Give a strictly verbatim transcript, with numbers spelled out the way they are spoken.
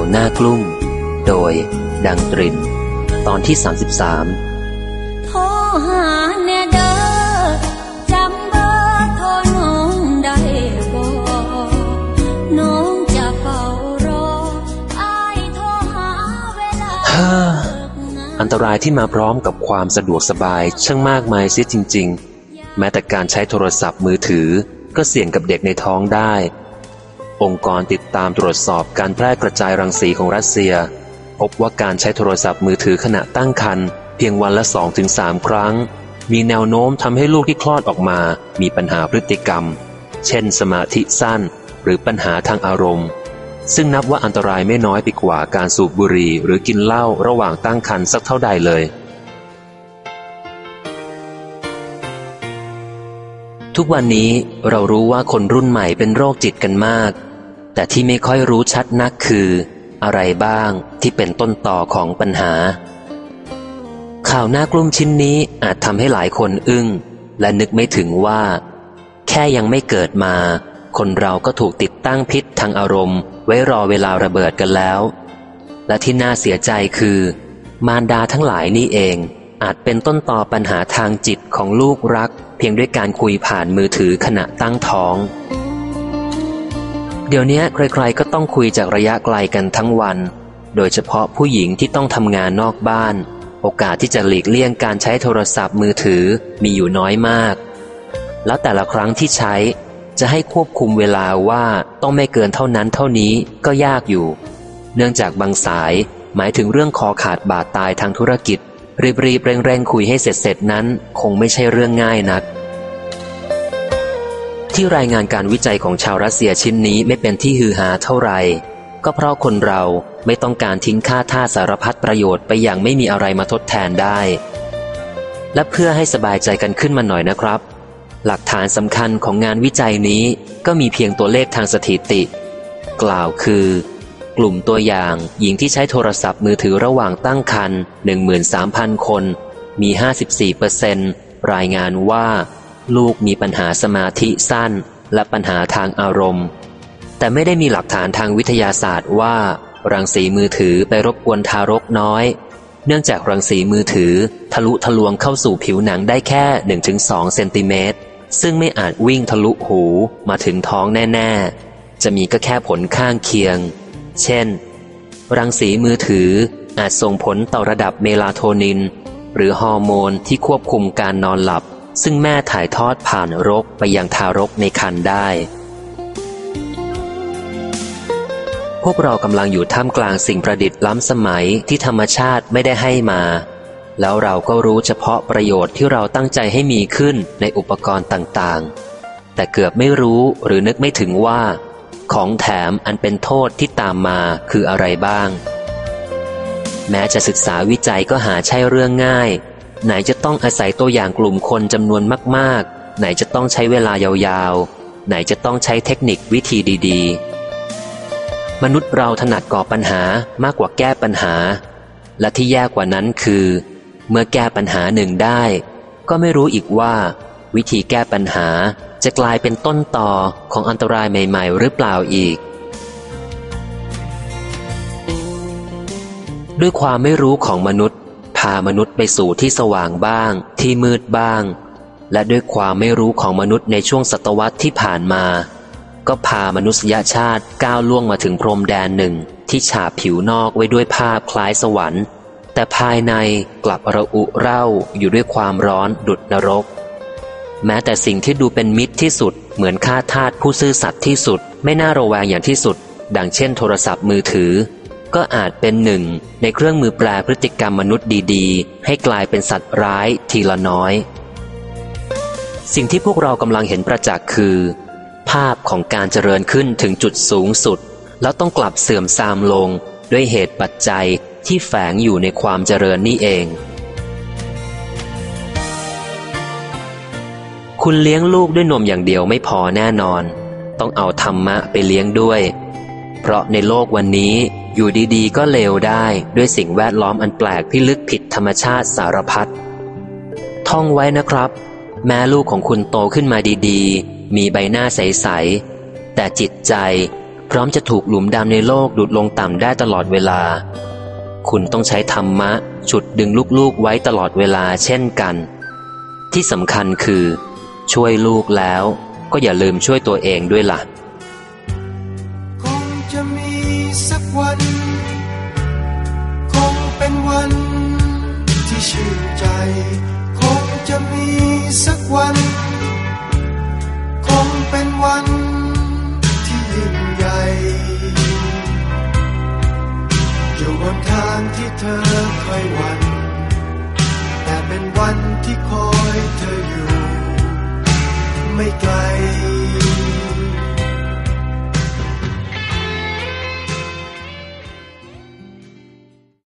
หน้ากลุ้มโดยดังตรินตอนที่สามสิบสามโทรหาแน่เด้อจำเบอร์โทรน้องได้บ่น้องจะเฝ้ารออ้ายโทรหาเวลาอันตรายที่มาพร้อมกับความสะดวกสบายช่างมากมายเสียจริงๆแม้แต่การใช้โทรศัพท์มือถือก็เสี่ยงกับเด็กในท้องได้องค์กรติดตามตรวจสอบการแพร่กระจายรังสีของรัสเซียพบว่าการใช้โทรศัพท์มือถือขณะตั้งครรภ์เพียงวันละ สองถึงสาม ครั้งมีแนวโน้มทำให้ลูกที่คลอดออกมามีปัญหาพฤติกรรมเช่นสมาธิสั้นหรือปัญหาทางอารมณ์ซึ่งนับว่าอันตรายไม่น้อยไปกว่าการสูบบุหรี่หรือกินเหล้าระหว่างตั้งครรภ์สักเท่าใดเลยทุกวันนี้เรารู้ว่าคนรุ่นใหม่เป็นโรคจิตกันมากแต่ที่ไม่ค่อยรู้ชัดนักคืออะไรบ้างที่เป็นต้นต่อของปัญหาข่าวน่ากลุ้มชิ้นนี้อาจทำให้หลายคนอึ้งและนึกไม่ถึงว่าแค่ยังไม่เกิดมาคนเราก็ถูกติดตั้งพิษทางอารมณ์ไว้รอเวลาระเบิดกันแล้วและที่น่าเสียใจคือมารดาทั้งหลายนี่เองอาจเป็นต้นต่อปัญหาทางจิตของลูกรักเพียงด้วยการคุยผ่านมือถือขณะตั้งท้องเดี๋ยวนี้ใครๆก็ต้องคุยจากระยะไกลกันทั้งวันโดยเฉพาะผู้หญิงที่ต้องทำงานนอกบ้านโอกาสที่จะหลีกเลี่ยงการใช้โทรศัพท์มือถือมีอยู่น้อยมากแล้วแต่ละครั้งที่ใช้จะให้ควบคุมเวลาว่าต้องไม่เกินเท่านั้นเท่านี้ก็ยากอยู่เนื่องจากบางสายหมายถึงเรื่องคอขาดบาดตายทางธุรกิจรีบๆเร่งๆคุยให้เสร็จๆนั้นคงไม่ใช่เรื่องง่ายนักที่รายงานการวิจัยของชาวรัสเซียชิ้นนี้ไม่เป็นที่ฮือฮาเท่าไหร่ก็เพราะคนเราไม่ต้องการทิ้งค่าท่าสารพัดประโยชน์ไปอย่างไม่มีอะไรมาทดแทนได้และเพื่อให้สบายใจกันขึ้นมาหน่อยนะครับหลักฐานสำคัญของงานวิจัยนี้ก็มีเพียงตัวเลขทางสถิติกล่าวคือกลุ่มตัวอย่างหญิงที่ใช้โทรศัพท์มือถือระหว่างตั้งครรภ์ หนึ่งหมื่นสามพัน คนมี ห้าสิบสี่เปอร์เซ็นต์ รายงานว่าลูกมีปัญหาสมาธิสั้นและปัญหาทางอารมณ์แต่ไม่ได้มีหลักฐานทางวิทยาศาสตร์ว่ารังสีมือถือไปรบกวนทารกน้อยเนื่องจากรังสีมือถือทะลุทะลวงเข้าสู่ผิวหนังได้แค่ หนึ่งถึงสอง เซนติเมตรซึ่งไม่อาจวิ่งทะลุหูมาถึงท้องแน่ๆจะมีก็แค่ผลข้างเคียงเช่นรังสีมือถืออาจส่งผลต่อระดับเมลาโทนินหรือฮอร์โมนที่ควบคุมการนอนหลับซึ่งแม่ถ่ายทอดผ่านรกไปยังทารกในครรภ์ได้พวกเรากำลังอยู่ท่ามกลางสิ่งประดิษฐ์ล้ำสมัยที่ธรรมชาติไม่ได้ให้มาแล้วเราก็รู้เฉพาะประโยชน์ที่เราตั้งใจให้มีขึ้นในอุปกรณ์ต่างๆแต่เกือบไม่รู้หรือนึกไม่ถึงว่าของแถมอันเป็นโทษที่ตามมาคืออะไรบ้างแม้จะศึกษาวิจัยก็หาใช่เรื่องง่ายไหนจะต้องอาศัยตัวอย่างกลุ่มคนจำนวนมากๆไหนจะต้องใช้เวลายาวๆไหนจะต้องใช้เทคนิควิธีดีๆมนุษย์เราถนัดก่อปัญหามากกว่าแก้ปัญหาและที่แย่กว่านั้นคือเมื่อแก้ปัญหาหนึ่งได้ก็ไม่รู้อีกว่าวิธีแก้ปัญหาจะกลายเป็นต้นต่อของอันตรายใหม่ๆหรือเปล่าอีกด้วยความไม่รู้ของมนุษย์พามนุษย์ไปสู่ที่สว่างบ้างที่มืดบ้างและด้วยความไม่รู้ของมนุษย์ในช่วงศตวรรษที่ผ่านมาก็พามนุษยชาติก้าวล่วงมาถึงพรมแดนหนึ่งที่ฉาบผิวนอกไว้ด้วยภาพคล้ายสวรรค์แต่ภายในกลับระอุเร่าอยู่ด้วยความร้อนดุจนรกแม้แต่สิ่งที่ดูเป็นมิตรที่สุดเหมือนข้าทาสผู้ซื่อสัตย์ที่สุดไม่น่าระแวงอย่างที่สุดดังเช่นโทรศัพท์มือถือก็อาจเป็นหนึ่งในเครื่องมือแปลพฤติกรรมมนุษย์ดีๆให้กลายเป็นสัตว์ร้ายทีละน้อยสิ่งที่พวกเรากำลังเห็นประจักษ์คือภาพของการเจริญขึ้นถึงจุดสูงสุดแล้วต้องกลับเสื่อมทรามลงด้วยเหตุปัจจัยที่แฝงอยู่ในความเจริญนี่เองคุณเลี้ยงลูกด้วยนมอย่างเดียวไม่พอแน่นอนต้องเอาธรรมะไปเลี้ยงด้วยเพราะในโลกวันนี้อยู่ดีๆก็เลวได้ด้วยสิ่งแวดล้อมอันแปลกพิลึกผิดธรรมชาติสารพัดท่องไว้นะครับแม้ลูกของคุณโตขึ้นมาดีๆมีใบหน้าใสๆแต่จิตใจพร้อมจะถูกหลุมดำในโลกดูดลงต่ำได้ตลอดเวลาคุณต้องใช้ธรรมะฉุดดึงลูกๆไว้ตลอดเวลาเช่นกันที่สำคัญคือช่วยลูกแล้วก็อย่าลืมช่วยตัวเองด้วยล่ะคงจะมีสักวันคงเป็นวันที่ชื่นใจคงจะมีสักวันคงเป็นวันที่ยิ่งใหญ่อยู่บนทางที่เธอเคยหวั่นแต่เป็นวันที่คอยเธออยู่ไม่ไกล